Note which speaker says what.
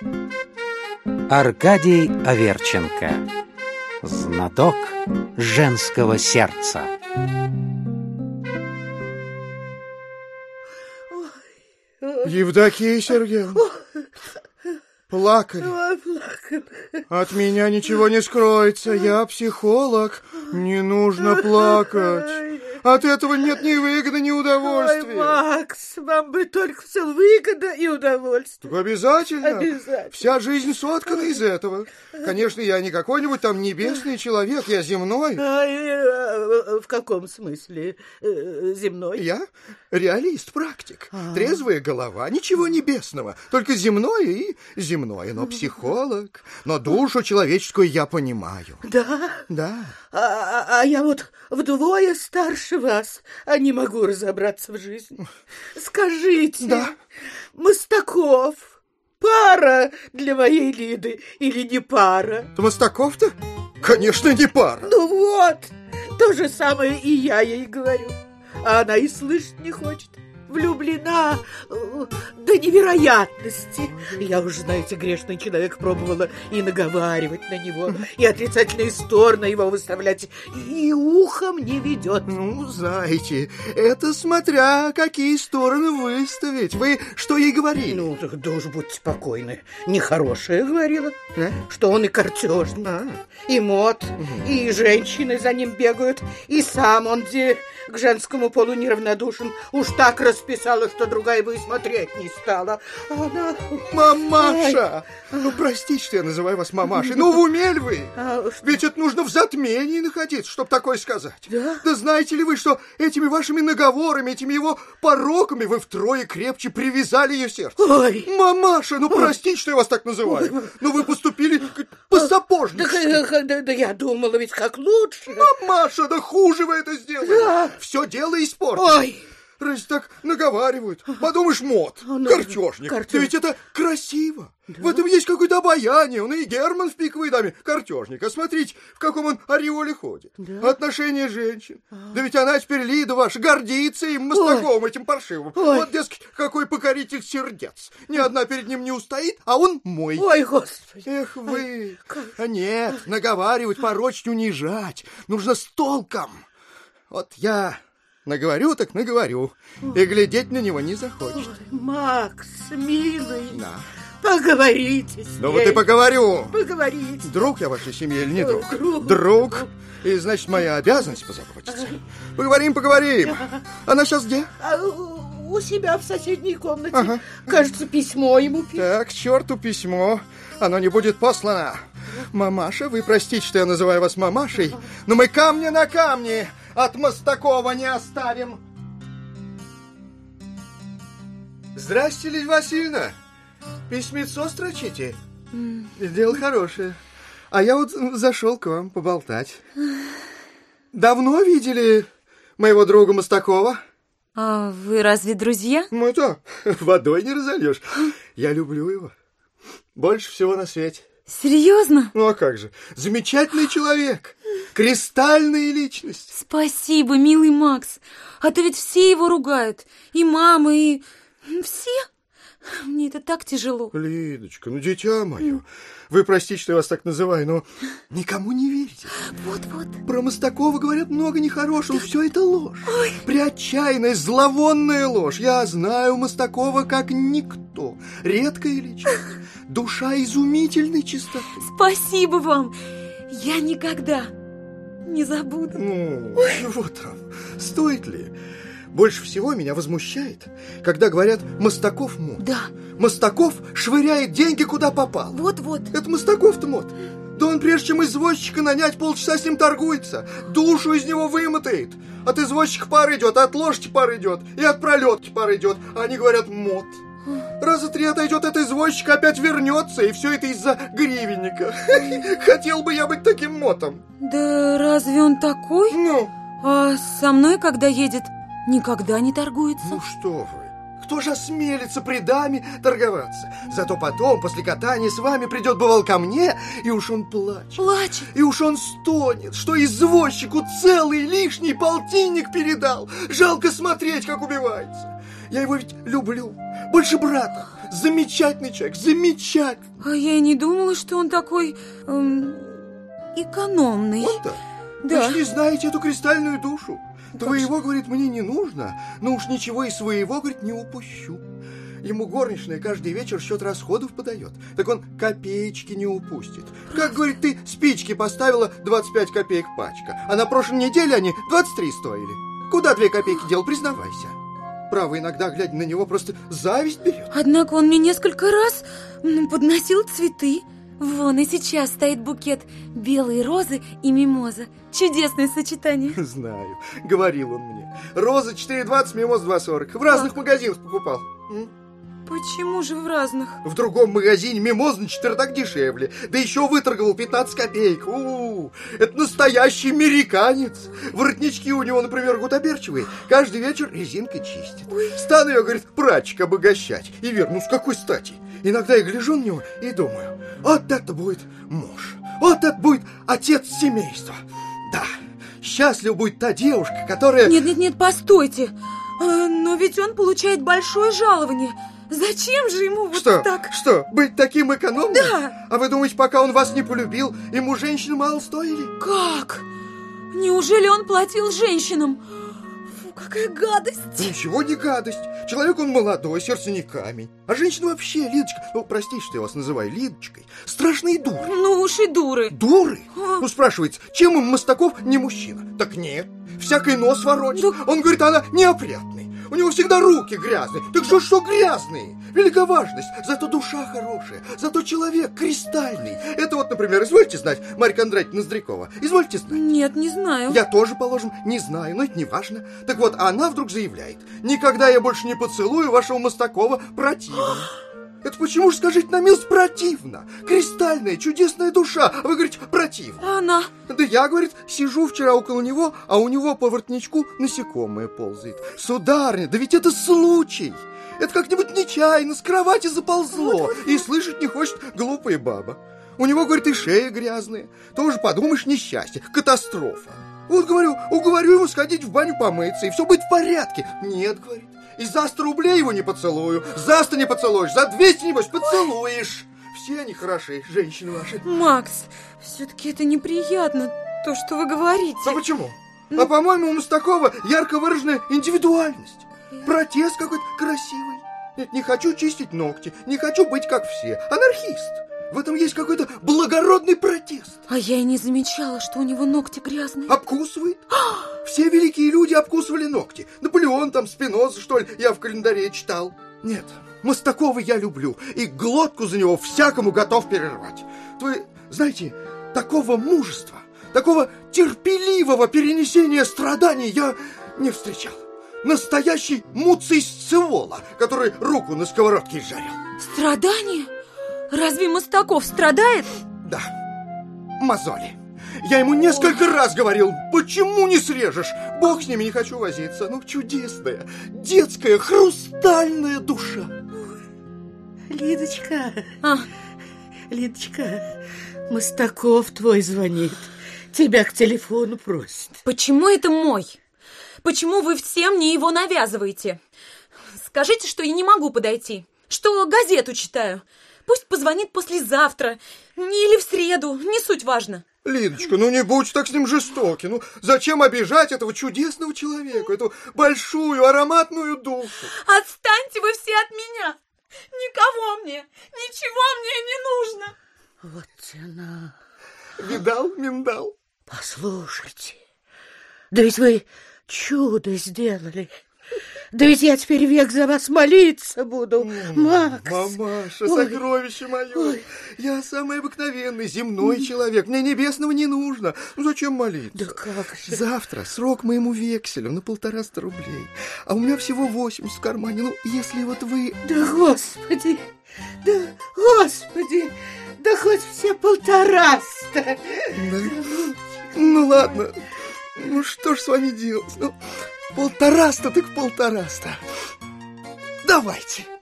Speaker 1: Аркадий Аверченко. Знаток женского сердца.
Speaker 2: Евдокия Сергеевна, плакали. От меня ничего не скроется, я психолог. Не нужно плакать. От этого нет ни выгоды, ни удовольствия.
Speaker 3: Ой, Макс, вам бы только все выгода и удовольствие.
Speaker 2: Так обязательно.
Speaker 3: Обязательно.
Speaker 2: Вся жизнь соткана из этого. Конечно, я не какой-нибудь там небесный человек, я земной.
Speaker 3: В каком смысле земной?
Speaker 2: Я реалист, практик. Трезвая голова, ничего небесного. Только земное и земное. Но психолог. Но душу человеческую я понимаю.
Speaker 3: Да?
Speaker 2: Да.
Speaker 3: А я вот вдвое старше вас, а не могу разобраться в жизни. Скажите,
Speaker 2: Да.
Speaker 3: Мостаков пара для моей Лиды или не пара?
Speaker 2: Мостаков-то? Конечно, не пара.
Speaker 3: Ну вот, то же самое и я ей говорю. А она и слышать не хочет. Влюблена до невероятности. Я уже, знаете, грешный человек, пробовала и наговаривать на него, и отрицательные стороны его выставлять, и ухом не ведет.
Speaker 2: Ну, знаете, это смотря какие стороны выставить. Вы что ей говорили?
Speaker 3: Ну, да уж будьте покойны. Нехорошее говорила,
Speaker 2: А?
Speaker 3: что он и картежник, и мод, и женщины за ним бегают, и сам он где к женскому полу неравнодушен. Уж так расписала, что другая бы и смотреть не стала. А она...
Speaker 2: Мамаша! Ну, простите, что я называю вас мамашей. Ну, в уме ли вы?
Speaker 3: А что?
Speaker 2: Ведь это нужно в затмении находиться, чтобы такое сказать.
Speaker 3: Да?
Speaker 2: Да знаете ли вы, что этими вашими наговорами, этими его пороками вы втрое крепче привязали ее сердце?
Speaker 3: Ой!
Speaker 2: Мамаша, ну, простите, что я вас так называю. Но вы поступили по-сапожнически.
Speaker 3: Да я думала, ведь как лучше.
Speaker 2: Мамаша, да хуже вы это сделали.
Speaker 3: Да.
Speaker 2: Все дело испортили.
Speaker 3: Ой!
Speaker 2: Раз так наговаривают, подумаешь, мод,
Speaker 3: Ну,
Speaker 2: картежник.
Speaker 3: картеж.
Speaker 2: Да ведь это красиво. Да? В этом есть какое-то обаяние. Он и Герман в пиковой даме картежник. А смотрите, в каком он ореоле ходит.
Speaker 3: Да?
Speaker 2: Отношения женщин. Да ведь она теперь, Лида ваша, гордится им, Мостаковым, этим паршивым.
Speaker 3: Ой.
Speaker 2: Вот, дескать, какой покоритель сердец. Ни одна перед ним не устоит, а он мой.
Speaker 3: Ой, Господи!
Speaker 2: Эх вы! А нет, наговаривать, порочить, унижать. Нужно с толком. Вот я... наговорю так наговорю, и глядеть на него не захочет.
Speaker 3: Ой, Макс, милый,
Speaker 2: Да.
Speaker 3: поговорите с ней.
Speaker 2: Ну вот и поговорю.
Speaker 3: Поговорите.
Speaker 2: Друг я вашей семьи или не друг?
Speaker 3: Друг.
Speaker 2: И, значит, моя обязанность позаботиться. Поговорим. Она сейчас где?
Speaker 3: А у себя в соседней комнате.
Speaker 2: Ага.
Speaker 3: Кажется, письмо ему пишет.
Speaker 2: Так, к черту письмо. Оно не будет послано. Мамаша, вы простите, что я называю вас мамашей, но мы камня на камне от Мостакова не оставим. Здрасте, Лидия Васильевна. Письмецо строчите? Дело хорошее. А я вот зашел к вам поболтать. Давно видели моего друга Мостакова?
Speaker 4: А вы разве друзья?
Speaker 2: Мы-то водой не разольешь. Я люблю его. Больше всего на свете.
Speaker 4: Серьезно?
Speaker 2: Ну а как же? Замечательный человек. Кристальная личность.
Speaker 4: Спасибо, милый Макс. А то ведь все его ругают. И мама, и... все. Мне это так тяжело.
Speaker 2: Лидочка, ну дитя мое, вы простите, что я вас так называю, но никому не верите.
Speaker 4: Вот-вот.
Speaker 2: Про Мостакова говорят много нехорошего, все это ложь. Преотчаянная, зловонная ложь. Я знаю Мостакова как никто. Редкая личность. Душа изумительной чистоты.
Speaker 4: Спасибо вам. Я никогда не забуду.
Speaker 2: Ну, чего там? Стоит ли? Больше всего меня возмущает, когда говорят «Мостаков мод».
Speaker 4: Да.
Speaker 2: Мостаков швыряет деньги куда попал.
Speaker 4: Вот-вот.
Speaker 2: Это Мостаков-то мод. Да он, прежде чем извозчика нанять, полчаса с ним торгуется. Душу из него вымотает. От извозчика пар идет, от лошади пар идет, и от пролетки пар идет. А они говорят «мод». Раза 3 отойдет от извозчика, опять вернется, и все это из-за гривенника. Хотел бы я быть таким мотом.
Speaker 4: Да разве он такой?
Speaker 2: Ну?
Speaker 4: А со мной, когда едет, никогда не торгуется.
Speaker 2: Ну что вы? Кто же осмелится при даме торговаться? Зато потом, после катания с вами, придет, бывал, ко мне, и уж он плачет.
Speaker 4: Плачет?
Speaker 2: И уж он стонет, что извозчику целый лишний полтинник передал. Жалко смотреть, как убивается. Я его ведь люблю, больше брата. замечательный человек, замечательный.
Speaker 4: А я и не думала, что он такой экономный.
Speaker 2: Он-то?
Speaker 4: Да.
Speaker 2: Вы ж не знаете эту кристальную душу. Твоего, говорит, мне не нужно, но уж ничего и своего, говорит, не упущу. Ему горничная каждый вечер счет расходов подает. Так он копеечки не упустит. Как, говорит, ты спички поставила 25 копеек пачка, а на прошлой неделе они 23 стоили. Куда 2 копейки дел, признавайся. Право, иногда, глядя на него, просто зависть берет.
Speaker 4: Однако он мне несколько раз подносил цветы. Вон и сейчас стоит букет белой розы и мимоза. Чудесное сочетание.
Speaker 2: Знаю, говорил он мне. Роза 4,20, мимоз 2,40. В разных магазинах покупал.
Speaker 4: Почему же в разных?
Speaker 2: В другом магазине мимоз на четвертак дешевле. Да еще выторговал 15 копеек. Это настоящий американец. Воротнички у него, например, гутоберчивые. Каждый вечер резинкой чистит. Стану я, говорит, прачек обогащать. И верну, с какой стати? Иногда я гляжу на него и думаю, вот это будет муж. Вот это будет отец семейства. Да, счастлива будет та девушка, которая...
Speaker 4: Нет, постойте. Но ведь он получает большое жалование. Зачем же ему вот так?
Speaker 2: Что, быть таким экономным?
Speaker 4: Да.
Speaker 2: А вы думаете, пока он вас не полюбил, ему женщины мало стоили?
Speaker 4: Как? Неужели он платил женщинам? Фу, какая гадость.
Speaker 2: Ничего не гадость. Человек он молодой, сердце не камень. А женщина вообще, Лидочка, простите, что я вас называю Лидочкой, страшные дуры.
Speaker 4: Ну уж и дуры.
Speaker 2: Дуры? Спрашивается, чем им Мостаков не мужчина? Так нет, всякий нос воротит. Он говорит, она неопрятный. У него всегда руки грязные. Так что грязные? Велика важность. Зато душа хорошая. Зато человек кристальный. Это вот, например, извольте знать, Марья Кондратьевна Ноздрякова. Извольте знать.
Speaker 4: Нет, не знаю.
Speaker 2: Я тоже, положим, не знаю, но это не важно. Так вот, она вдруг заявляет: никогда я больше не поцелую вашего Мостакова, противно. Это почему же, скажите на милость, противно? Кристальная, чудесная душа, а вы говорите, противно.
Speaker 4: А она?
Speaker 2: Да я, говорит, сижу вчера около него, а у него по воротничку насекомое ползает. Сударыня, да ведь это случай. Это как-нибудь нечаянно с кровати заползло. И слышать не хочет глупая баба. У него, говорит, и шея грязная. Тоже подумаешь, несчастье, катастрофа. Вот, говорю, уговорю его сходить в баню помыться, и все будет в порядке. Нет, говорит. И за 100 рублей его не поцелую. За 100 не поцелуешь, за 200, небось, поцелуешь. Все они хороши, женщины ваши.
Speaker 4: Макс, все-таки это неприятно, то, что вы говорите.
Speaker 2: А почему? А по-моему, у Мостакова ярко выраженная индивидуальность. Протест какой-то красивый. Нет, не хочу чистить ногти, не хочу быть как все. Анархист. В этом есть какой-то благородный протест.
Speaker 4: А я и не замечала, что у него ногти грязные.
Speaker 2: Обкусывает? Все великие люди обкусывали ногти. Наполеон там, Спиноза, что ли, я в календаре читал. Нет, Мостакова я люблю, и глотку за него всякому готов перервать. Вы знаете, такого мужества, такого терпеливого перенесения страданий я не встречал. Настоящий Муций Сцевола, который руку на сковородке изжарил.
Speaker 4: Страдания? Разве Мостаков страдает?
Speaker 2: Да, мозоли. Я ему несколько раз говорил, почему не срежешь? Бог с ними, не хочу возиться. Ну, чудесная, детская, хрустальная душа.
Speaker 3: Лидочка, Лидочка, Мостаков твой звонит. Тебя к телефону просит.
Speaker 4: Почему это мой? Почему вы все мне его навязываете? Скажите, что я не могу подойти, что газету читаю. Пусть позвонит послезавтра или в среду, не суть важно.
Speaker 2: Лидочка, ну не будь так с ним жестоки. Ну зачем обижать этого чудесного человека, эту большую ароматную душу?
Speaker 4: Отстаньте вы все от меня. Никого мне, ничего мне не нужно.
Speaker 3: Вот цена.
Speaker 2: Видал, миндал?
Speaker 3: Послушайте, да ведь вы чудо сделали. Да ведь я теперь век за вас молиться буду, Макс.
Speaker 2: Мамаша, сокровище мое. Я самый обыкновенный земной человек. Мне небесного не нужно. Ну зачем молиться?
Speaker 3: Да как же?
Speaker 2: Завтра срок моему векселю на 150 рублей. А у меня всего 80 в кармане. Ну, если вот вы...
Speaker 3: Да господи, да хоть все 150.
Speaker 2: Ну ладно. Ну что ж с вами делать? Ну, 150 так 150. Давайте.